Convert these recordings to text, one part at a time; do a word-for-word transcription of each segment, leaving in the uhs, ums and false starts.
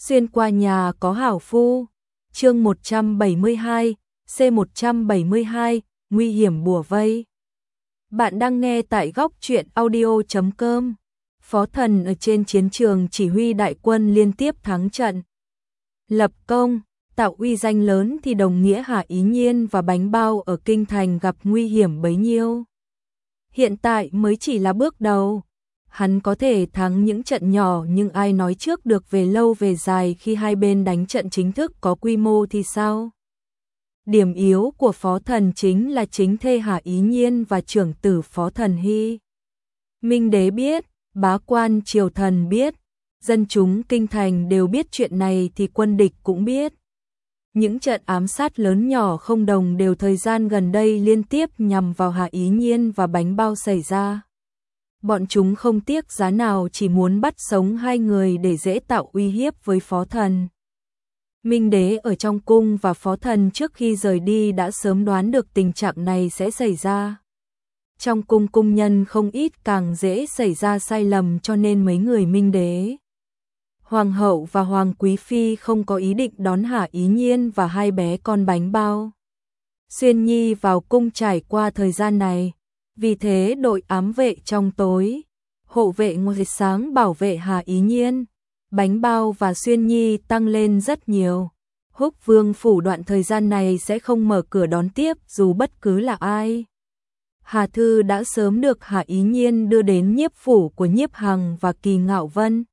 Xuyên qua nhà có hảo phu. Chương một trăm bảy mươi hai, C một trăm bảy mươi hai, nguy hiểm bủa vây. Bạn đang nghe tại góc truyện audio chấm com. Phó Thần ở trên chiến trường chỉ huy đại quân liên tiếp thắng trận, lập công, tạo uy danh lớn thì đồng nghĩa Hạ Ý Nhiên và Bánh Bao ở kinh thành gặp nguy hiểm bấy nhiêu. Hiện tại mới chỉ là bước đầu. Hắn có thể thắng những trận nhỏ nhưng ai nói trước được về lâu về dài khi hai bên đánh trận chính thức có quy mô thì sao? Điểm yếu của Phó Thần chính là chính thê Hạ Ý Nhiên và trưởng tử Phó Thần Hy. Minh đế biết, bá quan triều thần biết, dân chúng kinh thành đều biết chuyện này thì quân địch cũng biết. Những trận ám sát lớn nhỏ không đồng đều thời gian gần đây liên tiếp nhằm vào Hạ Ý Nhiên và Bánh Bao xảy ra. Bọn chúng không tiếc giá nào chỉ muốn bắt sống hai người để dễ tạo uy hiếp với Phó Thần. Minh đế ở trong cung và Phó Thần trước khi rời đi đã sớm đoán được tình trạng này sẽ xảy ra. Trong cung cung nhân không ít càng dễ xảy ra sai lầm cho nên mấy người Minh đế, Hoàng hậu và Hoàng quý phi không có ý định đón Hạ Ý Nhiên và hai bé con Bánh Bao Xuyên Nhi vào cung trải qua thời gian này. Vì thế đội ám vệ trong tối, hộ vệ ngoài sáng bảo vệ Hạ Ý Nhiên, Bánh Bao và Xuyên Nhi tăng lên rất nhiều. Húc Vương phủ đoạn thời gian này sẽ không mở cửa đón tiếp dù bất cứ là ai. Hà Thư đã sớm được Hạ Ý Nhiên đưa đến nhiếp phủ của Nhiếp Hằng và Kỳ Ngạo Vân.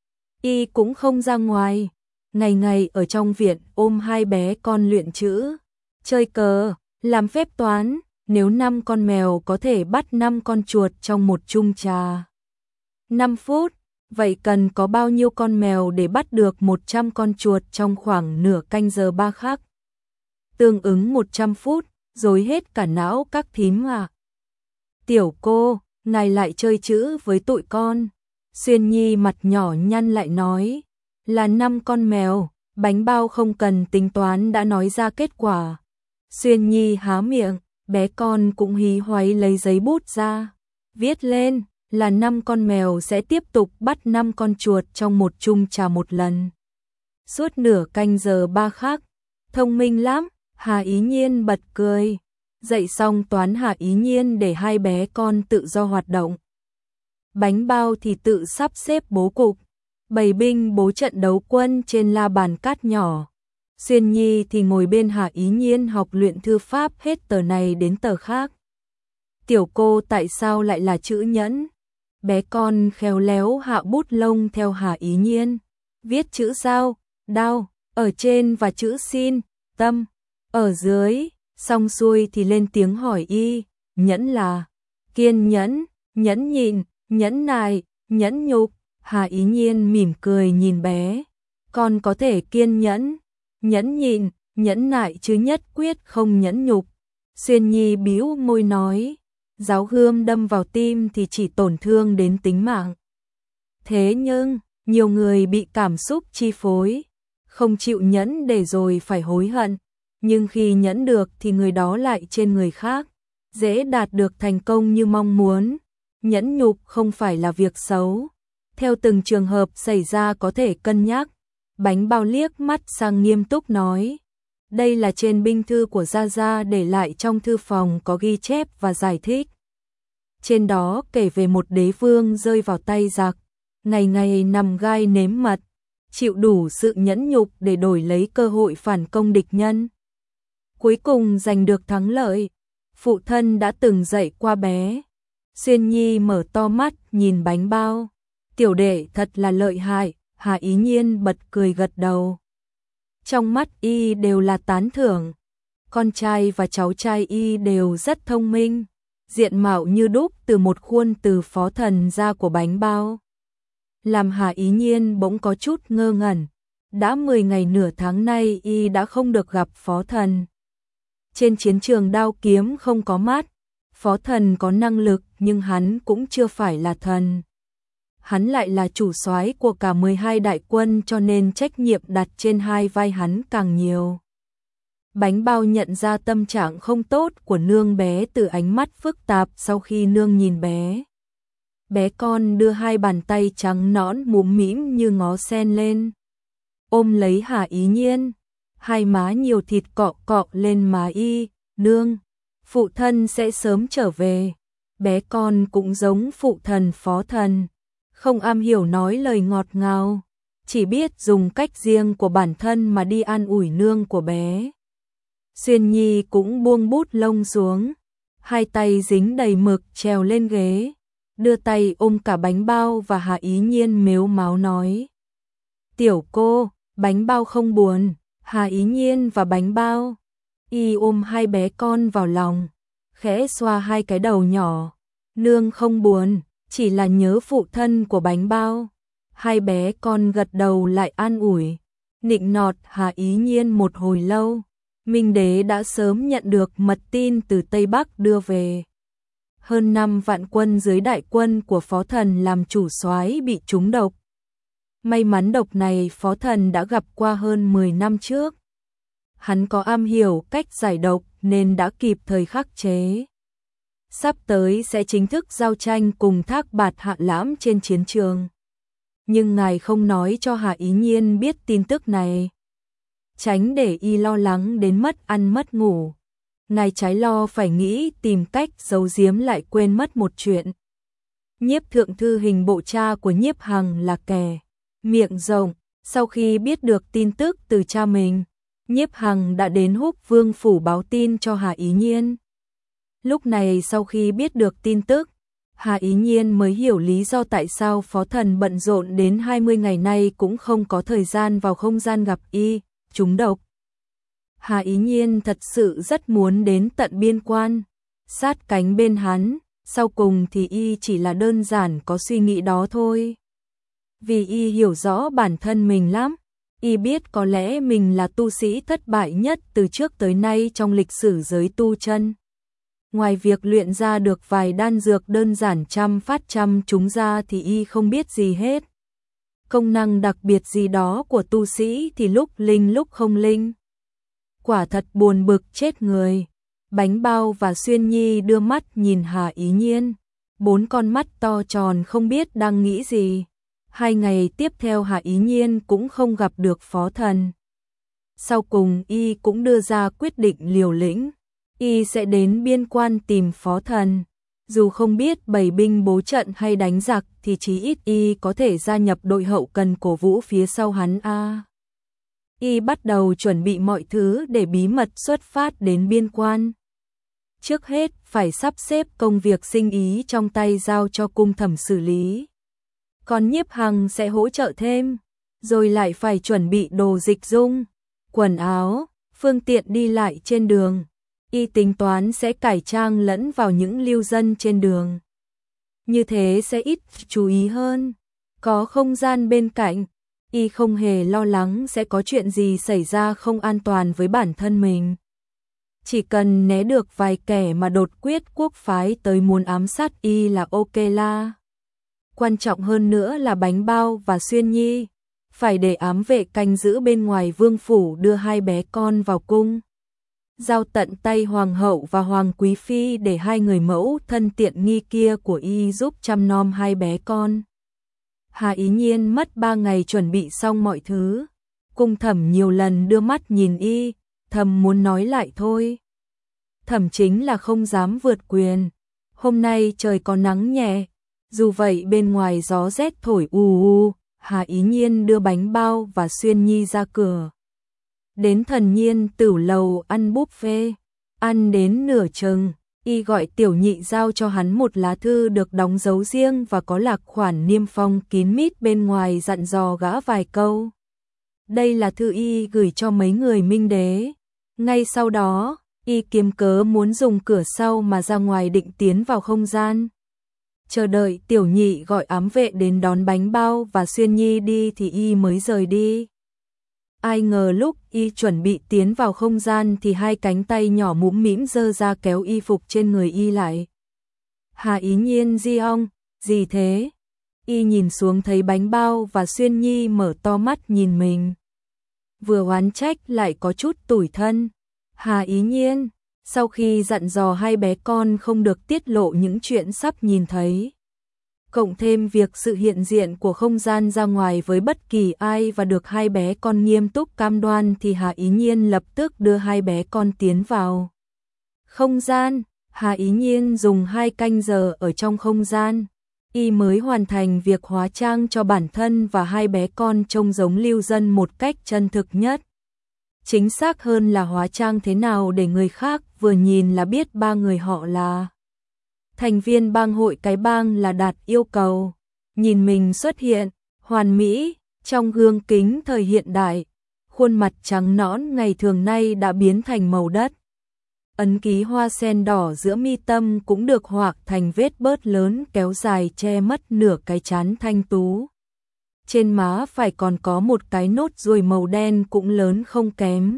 Y cũng không ra ngoài, ngày ngày ở trong viện ôm hai bé con luyện chữ, chơi cờ, làm phép toán. Nếu năm con mèo có thể bắt năm con chuột trong một chung trà năm phút, vậy cần có bao nhiêu con mèo để bắt được một trăm con chuột trong khoảng nửa canh giờ ba khắc? Tương ứng một trăm phút, rồi hết cả não các thím à. Tiểu cô, ngài lại chơi chữ với tụi con. Xuyên Nhi mặt nhỏ nhăn lại nói, là năm con mèo. Bánh Bao không cần tính toán đã nói ra kết quả. Xuyên Nhi há miệng, bé con cũng hí hoáy lấy giấy bút ra, viết lên là năm con mèo sẽ tiếp tục bắt năm con chuột trong một chung trà một lần. Suốt nửa canh giờ ba khắc, thông minh lắm, Hạ Ý Nhiên bật cười. Dạy xong toán Hạ Ý Nhiên để hai bé con tự do hoạt động. Bánh Bao thì tự sắp xếp bố cục, bày binh bố trận đấu quân trên la bàn cát nhỏ. Xuyên Nhi thì ngồi bên Hạ Ý Nhiên học luyện thư pháp hết tờ này đến tờ khác. Tiểu cô tại sao lại là chữ nhẫn? Bé con khéo léo hạ bút lông theo Hạ Ý Nhiên. Viết chữ sao? Đao, ở trên và chữ xin, tâm, ở dưới. Xong xuôi thì lên tiếng hỏi y, nhẫn là kiên nhẫn, nhẫn nhịn, nhẫn nại, nhẫn nhục. Hạ Ý Nhiên mỉm cười nhìn bé. Con có thể kiên nhẫn, nhẫn nhịn, nhẫn nại chứ nhất quyết không nhẫn nhục. Xuyên Nhi bĩu môi nói, giáo gươm đâm vào tim thì chỉ tổn thương đến tính mạng. Thế nhưng, nhiều người bị cảm xúc chi phối, không chịu nhẫn để rồi phải hối hận. Nhưng khi nhẫn được thì người đó lại trên người khác, dễ đạt được thành công như mong muốn. Nhẫn nhục không phải là việc xấu. Theo từng trường hợp xảy ra có thể cân nhắc. Bánh Bao liếc mắt sang nghiêm túc nói, đây là trên binh thư của Gia Gia để lại trong thư phòng có ghi chép và giải thích. Trên đó kể về một đế vương rơi vào tay giặc, ngày ngày nằm gai nếm mật, chịu đủ sự nhẫn nhục để đổi lấy cơ hội phản công địch nhân. Cuối cùng giành được thắng lợi. Phụ thân đã từng dạy qua bé. Xuyên Nhi mở to mắt nhìn Bánh Bao. Tiểu đệ thật là lợi hại. Hạ Ý Nhiên bật cười gật đầu. Trong mắt y đều là tán thưởng. Con trai và cháu trai y đều rất thông minh, diện mạo như đúc từ một khuôn từ Phó Thần ra của Bánh Bao. Làm Hạ Ý Nhiên bỗng có chút ngơ ngẩn. Đã mười ngày nửa tháng nay y đã không được gặp Phó Thần. Trên chiến trường đao kiếm không có mắt. Phó Thần có năng lực nhưng hắn cũng chưa phải là thần. Hắn lại là chủ soái của cả mười hai đại quân cho nên trách nhiệm đặt trên hai vai hắn càng nhiều. Bánh Bao nhận ra tâm trạng không tốt của nương bé từ ánh mắt phức tạp sau khi nương nhìn bé. Bé con đưa hai bàn tay trắng nõn múm mĩm như ngó sen lên. ôm lấy Hà Ý Nhiên, hai má nhiều thịt cọ cọ lên má y, nương, phụ thân sẽ sớm trở về, bé con cũng giống phụ thần phó thần, không am hiểu nói lời ngọt ngào, chỉ biết dùng cách riêng của bản thân mà đi an ủi nương của bé. Xuyên Nhi cũng buông bút lông xuống, hai tay dính đầy mực trèo lên ghế, đưa tay ôm cả bánh bao và Hà Ý Nhiên mếu máo nói. Tiểu cô, bánh bao không buồn, Hà Ý Nhiên và bánh bao. Y ôm hai bé con vào lòng, khẽ xoa hai cái đầu nhỏ. Nương không buồn, chỉ là nhớ phụ thân của bánh bao. Hai bé con gật đầu lại an ủi, nịnh nọt Hà Ý Nhiên một hồi lâu. Minh Đế đã sớm nhận được mật tin từ Tây Bắc đưa về. Hơn năm vạn quân dưới đại quân của phó thần làm chủ soái bị trúng độc. May mắn độc này phó thần đã gặp qua hơn mười năm trước. Hắn có am hiểu cách giải độc nên đã kịp thời khắc chế. Sắp tới sẽ chính thức giao tranh cùng Thác Bạt Hạ Lãm trên chiến trường. Nhưng ngài không nói cho Hà Ý Nhiên biết tin tức này, tránh để y lo lắng đến mất ăn mất ngủ. Ngài trái lo phải nghĩ tìm cách giấu giếm lại quên mất một chuyện. Nhiếp thượng thư hình bộ cha của Nhiếp Hằng là kẻ miệng rộng, sau khi biết được tin tức từ cha mình, Nhiếp Hằng đã đến Húc Vương phủ báo tin cho Hà Ý Nhiên. Lúc này sau khi biết được tin tức, Hà Ý Nhiên mới hiểu lý do tại sao phó thần bận rộn đến hai mươi ngày nay cũng không có thời gian vào không gian gặp y, trúng độc. Hà Ý Nhiên thật sự rất muốn đến tận biên quan, sát cánh bên hắn, sau cùng thì y chỉ là đơn giản có suy nghĩ đó thôi. Vì y hiểu rõ bản thân mình lắm, y biết có lẽ mình là tu sĩ thất bại nhất từ trước tới nay trong lịch sử giới tu chân. Ngoài việc luyện ra được vài đan dược đơn giản trăm phát trăm chúng ra thì y không biết gì hết. Công năng đặc biệt gì đó của tu sĩ thì lúc linh lúc không linh. Quả thật buồn bực chết người. Bánh bao và Xuyên Nhi đưa mắt nhìn Hà Ý Nhiên. Bốn con mắt to tròn không biết đang nghĩ gì. Hai ngày tiếp theo Hà Ý Nhiên cũng không gặp được phó thần. Sau cùng y cũng đưa ra quyết định liều lĩnh. Y sẽ đến biên quan tìm phó thần. Dù không biết bày binh bố trận hay đánh giặc thì chí ít y có thể gia nhập đội hậu cần cổ vũ phía sau hắn a. Y bắt đầu chuẩn bị mọi thứ để bí mật xuất phát đến biên quan. Trước hết phải sắp xếp công việc sinh ý trong tay giao cho cung thẩm xử lý. Còn Nhiếp Hằng sẽ hỗ trợ thêm, rồi lại phải chuẩn bị đồ dịch dung, quần áo, phương tiện đi lại trên đường. Y tính toán sẽ cải trang lẫn vào những lưu dân trên đường. Như thế sẽ ít chú ý hơn. Có không gian bên cạnh, y không hề lo lắng sẽ có chuyện gì xảy ra không an toàn với bản thân mình. Chỉ cần né được vài kẻ mà đột quyết quốc phái tới muốn ám sát y là ok la. Quan trọng hơn nữa là bánh bao và Xuyên Nhi. Phải để ám vệ canh giữ bên ngoài vương phủ đưa hai bé con vào cung. Giao tận tay hoàng hậu và hoàng quý phi để hai người mẫu thân tiện nghi kia của y giúp chăm nom hai bé con. Hà Ý Nhiên mất ba ngày chuẩn bị xong mọi thứ. Cung thẩm nhiều lần đưa mắt nhìn y, thầm muốn nói lại thôi. Thẩm chính là không dám vượt quyền. Hôm nay trời có nắng nhẹ, dù vậy bên ngoài gió rét thổi u u. Hà Ý Nhiên đưa bánh bao và Xuyên Nhi ra cửa. Đến Thần Nhiên Tửu lầu ăn buffet, ăn đến nửa chừng, y gọi tiểu nhị giao cho hắn một lá thư được đóng dấu riêng và có lạc khoản niêm phong kín mít bên ngoài, dặn dò gã vài câu. Đây là thư y gửi cho mấy người Minh Đế. Ngay sau đó, y kiếm cớ muốn dùng cửa sau mà ra ngoài định tiến vào không gian. Chờ đợi tiểu nhị gọi ám vệ đến đón bánh bao và Xuyên Nhi đi thì y mới rời đi. Ai ngờ lúc y chuẩn bị tiến vào không gian thì hai cánh tay nhỏ mũm mĩm giơ ra kéo y phục trên người y lại. Hà Ý Nhiên di ong, gì thế? Y nhìn xuống thấy bánh bao và Xuyên Nhi mở to mắt nhìn mình. Vừa oán trách lại có chút tủi thân. Hà Ý Nhiên, sau khi dặn dò hai bé con không được tiết lộ những chuyện sắp nhìn thấy, Cộng thêm việc sự hiện diện của không gian ra ngoài với bất kỳ ai và được hai bé con nghiêm túc cam đoan thì Hà Ý Nhiên lập tức đưa hai bé con tiến vào không gian. Hà Ý Nhiên dùng hai canh giờ ở trong không gian, y mới hoàn thành việc hóa trang cho bản thân và hai bé con trông giống lưu dân một cách chân thực nhất. Chính xác hơn là hóa trang thế nào để người khác vừa nhìn là biết ba người họ là thành viên bang hội cái bang là đạt yêu cầu. Nhìn mình xuất hiện, hoàn mỹ, trong gương kính thời hiện đại, khuôn mặt trắng nõn ngày thường nay đã biến thành màu đất. Ấn ký hoa sen đỏ giữa mi tâm cũng được hoạc thành vết bớt lớn kéo dài che mất nửa cái trán thanh tú. Trên má phải còn có một cái nốt ruồi màu đen cũng lớn không kém.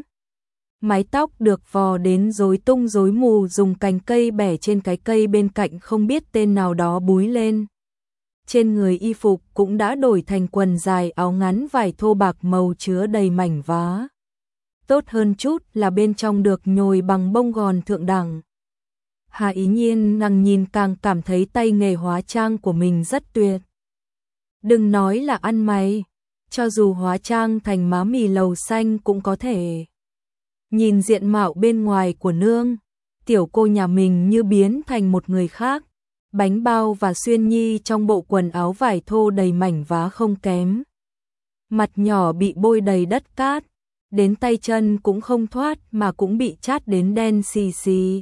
Mái tóc được vò đến rối tung rối mù, dùng cành cây bẻ trên cái cây bên cạnh không biết tên nào đó búi lên. Trên người y phục cũng đã đổi thành quần dài áo ngắn vải thô bạc màu chứa đầy mảnh vá. Tốt hơn chút là bên trong được nhồi bằng bông gòn thượng đẳng. Hà Ý Nhiên càng nhìn càng cảm thấy tay nghề hóa trang của mình rất tuyệt. Đừng nói là ăn mày, cho dù hóa trang thành má mì lầu xanh cũng có thể. Nhìn diện mạo bên ngoài của nương, tiểu cô nhà mình như biến thành một người khác. Bánh bao và Xuyên Nhi trong bộ quần áo vải thô đầy mảnh vá không kém. Mặt nhỏ bị bôi đầy đất cát, đến tay chân cũng không thoát mà cũng bị chát đến đen xì xì.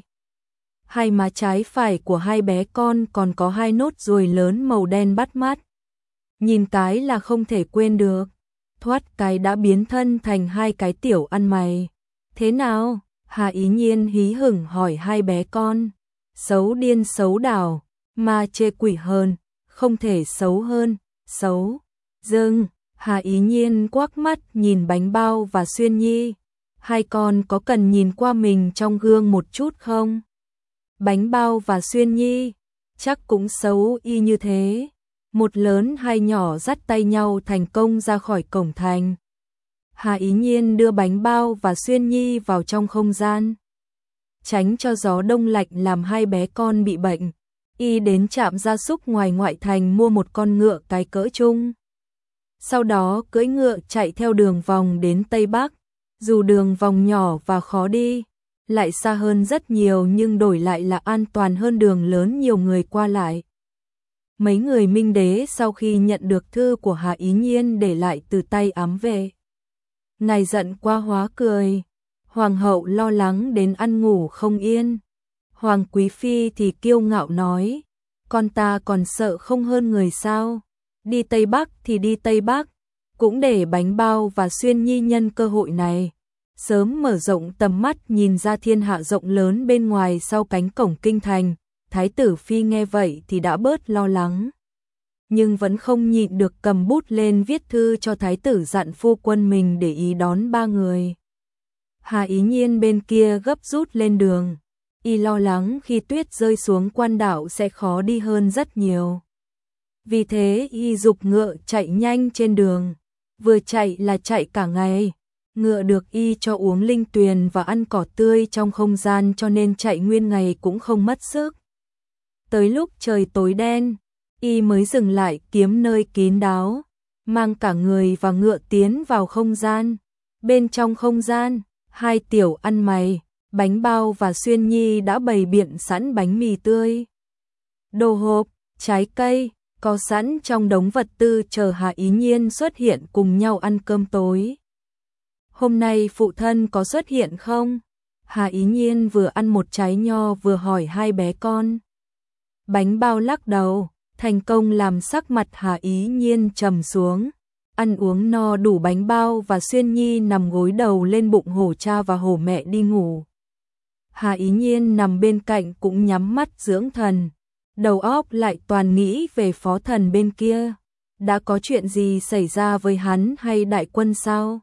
Hai má trái phải của hai bé con còn có hai nốt ruồi lớn màu đen bắt mắt. Nhìn cái là không thể quên được, thoát cái đã biến thân thành hai cái tiểu ăn mày. Thế nào? Hà Ý Nhiên hí hửng hỏi hai bé con. Xấu điên xấu đảo, ma chê quỷ hơn, không thể xấu hơn, xấu. Dưng, Hà Ý Nhiên quắc mắt nhìn Bánh Bao và Xuyên Nhi. Hai con có cần nhìn qua mình trong gương một chút không? Bánh Bao và Xuyên Nhi, chắc cũng xấu y như thế. Một lớn hai nhỏ dắt tay nhau thành công ra khỏi cổng thành. Hà Ý Nhiên đưa Bánh Bao và Xuyên Nhi vào trong không gian. Tránh cho gió đông lạnh làm hai bé con bị bệnh, y đến trạm gia súc ngoài ngoại thành mua một con ngựa cái cỡ chung. Sau đó cưỡi ngựa chạy theo đường vòng đến Tây Bắc. Dù đường vòng nhỏ và khó đi, lại xa hơn rất nhiều nhưng đổi lại là an toàn hơn đường lớn nhiều người qua lại. Mấy người Minh Đế sau khi nhận được thư của Hà Ý Nhiên để lại từ tay ám vệ, ngài giận qua hóa cười. Hoàng hậu lo lắng đến ăn ngủ không yên. Hoàng Quý Phi thì kiêu ngạo nói, con ta còn sợ không hơn người sao? Đi Tây Bắc thì đi Tây Bắc, cũng để Bánh Bao và Xuyên Nhi nhân cơ hội này sớm mở rộng tầm mắt nhìn ra thiên hạ rộng lớn bên ngoài sau cánh cổng kinh thành. Thái tử Phi nghe vậy thì đã bớt lo lắng, nhưng vẫn không nhịn được cầm bút lên viết thư cho thái tử dặn phu quân mình để ý đón ba người. Hà Ý Nhiên bên kia gấp rút lên đường, y lo lắng khi tuyết rơi xuống quan đảo sẽ khó đi hơn rất nhiều. Vì thế y giục ngựa chạy nhanh trên đường, vừa chạy là chạy cả ngày. Ngựa được y cho uống linh tuyền và ăn cỏ tươi trong không gian cho nên chạy nguyên ngày cũng không mất sức. Tới lúc trời tối đen, y mới dừng lại kiếm nơi kín đáo, mang cả người và ngựa tiến vào không gian. Bên trong không gian, hai tiểu ăn mày, Bánh Bao và Xuyên Nhi đã bày biện sẵn bánh mì tươi, đồ hộp, trái cây, có sẵn trong đống vật tư chờ Hà Ý Nhiên xuất hiện cùng nhau ăn cơm tối. Hôm nay phụ thân có xuất hiện không? Hà Ý Nhiên vừa ăn một trái nho vừa hỏi hai bé con. Bánh Bao lắc đầu, thành công làm sắc mặt Hà Ý Nhiên trầm xuống. Ăn uống no đủ, Bánh Bao và Xuyên Nhi nằm gối đầu lên bụng hổ cha và hổ mẹ đi ngủ. Hà Ý Nhiên nằm bên cạnh cũng nhắm mắt dưỡng thần, đầu óc lại toàn nghĩ về phó thần bên kia. Đã có chuyện gì xảy ra với hắn hay đại quân sao?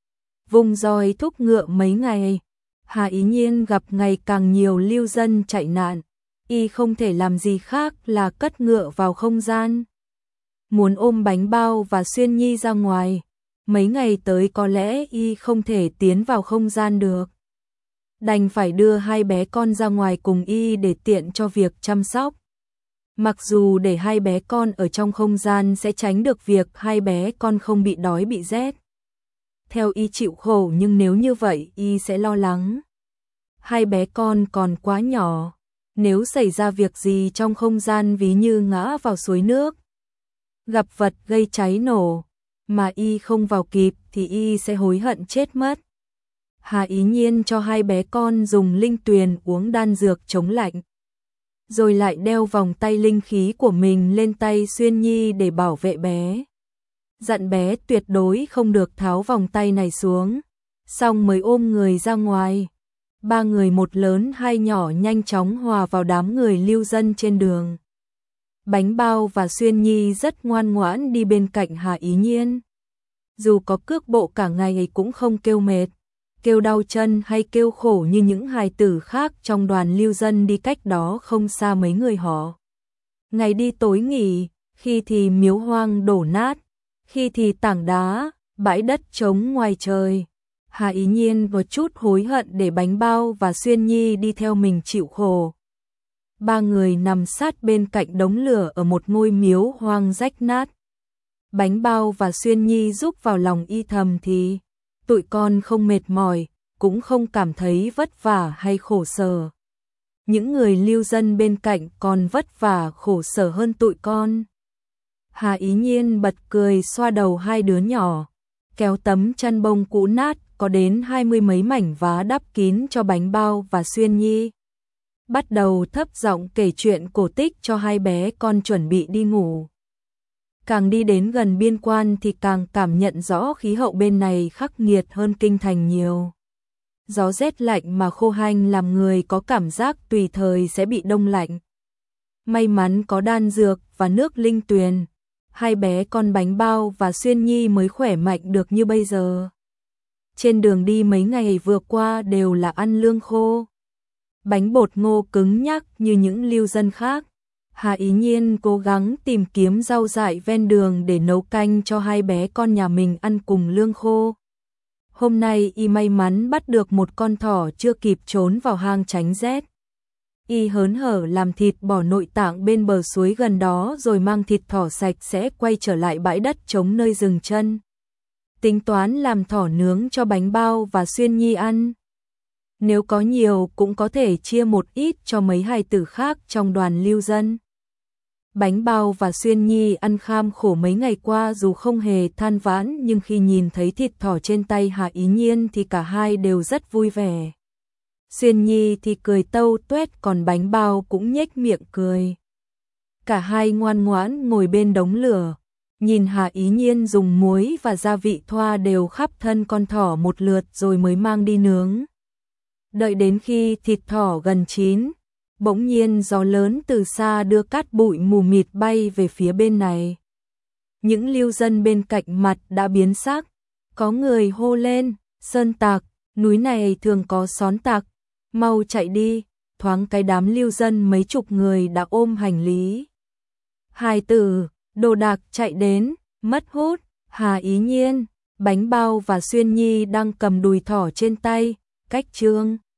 Vùng roi thúc ngựa mấy ngày, Hà Ý Nhiên gặp ngày càng nhiều lưu dân chạy nạn, y không thể làm gì khác là cất ngựa vào không gian. Muốn ôm Bánh Bao và Xuyên Nhi ra ngoài, mấy ngày tới có lẽ y không thể tiến vào không gian được. Đành phải đưa hai bé con ra ngoài cùng y để tiện cho việc chăm sóc. Mặc dù để hai bé con ở trong không gian sẽ tránh được việc hai bé con không bị đói bị rét. Theo y chịu khổ, nhưng nếu như vậy y sẽ lo lắng. Hai bé con còn quá nhỏ, nếu xảy ra việc gì trong không gian, ví như ngã vào suối nước, gặp vật gây cháy nổ, mà y không vào kịp thì y sẽ hối hận chết mất. Hà Ý Nhiên cho hai bé con dùng linh tuyền uống đan dược chống lạnh, rồi lại đeo vòng tay linh khí của mình lên tay Xuyên Nhi để bảo vệ bé. Dặn bé tuyệt đối không được tháo vòng tay này xuống, xong mới ôm người ra ngoài. Ba người một lớn hai nhỏ nhanh chóng hòa vào đám người lưu dân trên đường. Bánh Bao và Xuyên Nhi rất ngoan ngoãn đi bên cạnh Hà Ý Nhiên. Dù có cước bộ cả ngày ấy cũng không kêu mệt, kêu đau chân hay kêu khổ như những hài tử khác trong đoàn lưu dân đi cách đó không xa mấy người họ. Ngày đi tối nghỉ, khi thì miếu hoang đổ nát, khi thì tảng đá, bãi đất trống ngoài trời. Hà Ý Nhiên có chút hối hận để Bánh Bao và Xuyên Nhi đi theo mình chịu khổ. Ba người nằm sát bên cạnh đống lửa ở một ngôi miếu hoang rách nát. Bánh Bao và Xuyên Nhi giúp vào lòng y thầm thì tụi con không mệt mỏi, cũng không cảm thấy vất vả hay khổ sở. Những người lưu dân bên cạnh còn vất vả khổ sở hơn tụi con. Hà Ý Nhiên bật cười xoa đầu hai đứa nhỏ, kéo tấm chăn bông cũ nát có đến hai mươi mấy mảnh vá đắp kín cho Bánh Bao và Xuyên Nhi. Bắt đầu thấp giọng kể chuyện cổ tích cho hai bé con chuẩn bị đi ngủ. Càng đi đến gần biên quan thì càng cảm nhận rõ khí hậu bên này khắc nghiệt hơn kinh thành nhiều. Gió rét lạnh mà khô hanh làm người có cảm giác tùy thời sẽ bị đông lạnh. May mắn có đan dược và nước linh tuyền, hai bé con Bánh Bao và Xuyên Nhi mới khỏe mạnh được như bây giờ. Trên đường đi mấy ngày vừa qua đều là ăn lương khô, bánh bột ngô cứng nhắc như những lưu dân khác. Hà Ý Nhiên cố gắng tìm kiếm rau dại ven đường để nấu canh cho hai bé con nhà mình ăn cùng lương khô. Hôm nay y may mắn bắt được một con thỏ chưa kịp trốn vào hang tránh rét. Y hớn hở làm thịt bỏ nội tạng bên bờ suối gần đó rồi mang thịt thỏ sạch sẽ quay trở lại bãi đất trống nơi dừng chân. Tính toán làm thỏ nướng cho Bánh Bao và Xuyên Nhi ăn. Nếu có nhiều cũng có thể chia một ít cho mấy hài tử khác trong đoàn lưu dân. Bánh Bao và Xuyên Nhi ăn kham khổ mấy ngày qua dù không hề than vãn, nhưng khi nhìn thấy thịt thỏ trên tay Hà Ý Nhiên thì cả hai đều rất vui vẻ. Xuyên Nhi thì cười tâu tuét, còn Bánh Bao cũng nhếch miệng cười. Cả hai ngoan ngoãn ngồi bên đống lửa, nhìn Hà Ý Nhiên dùng muối và gia vị thoa đều khắp thân con thỏ một lượt rồi mới mang đi nướng. Đợi đến khi thịt thỏ gần chín, bỗng nhiên gió lớn từ xa đưa cát bụi mù mịt bay về phía bên này. Những lưu dân bên cạnh mặt đã biến sắc, có người hô lên, sơn tặc, núi này thường có xón tặc, mau chạy đi. Thoáng cái đám lưu dân mấy chục người đã ôm hành lý, hài tử, đồ đạc chạy đến, mất hút. Hà Ý Nhiên, Bánh Bao và Xuyên Nhi đang cầm đùi thỏ trên tay, cách Trương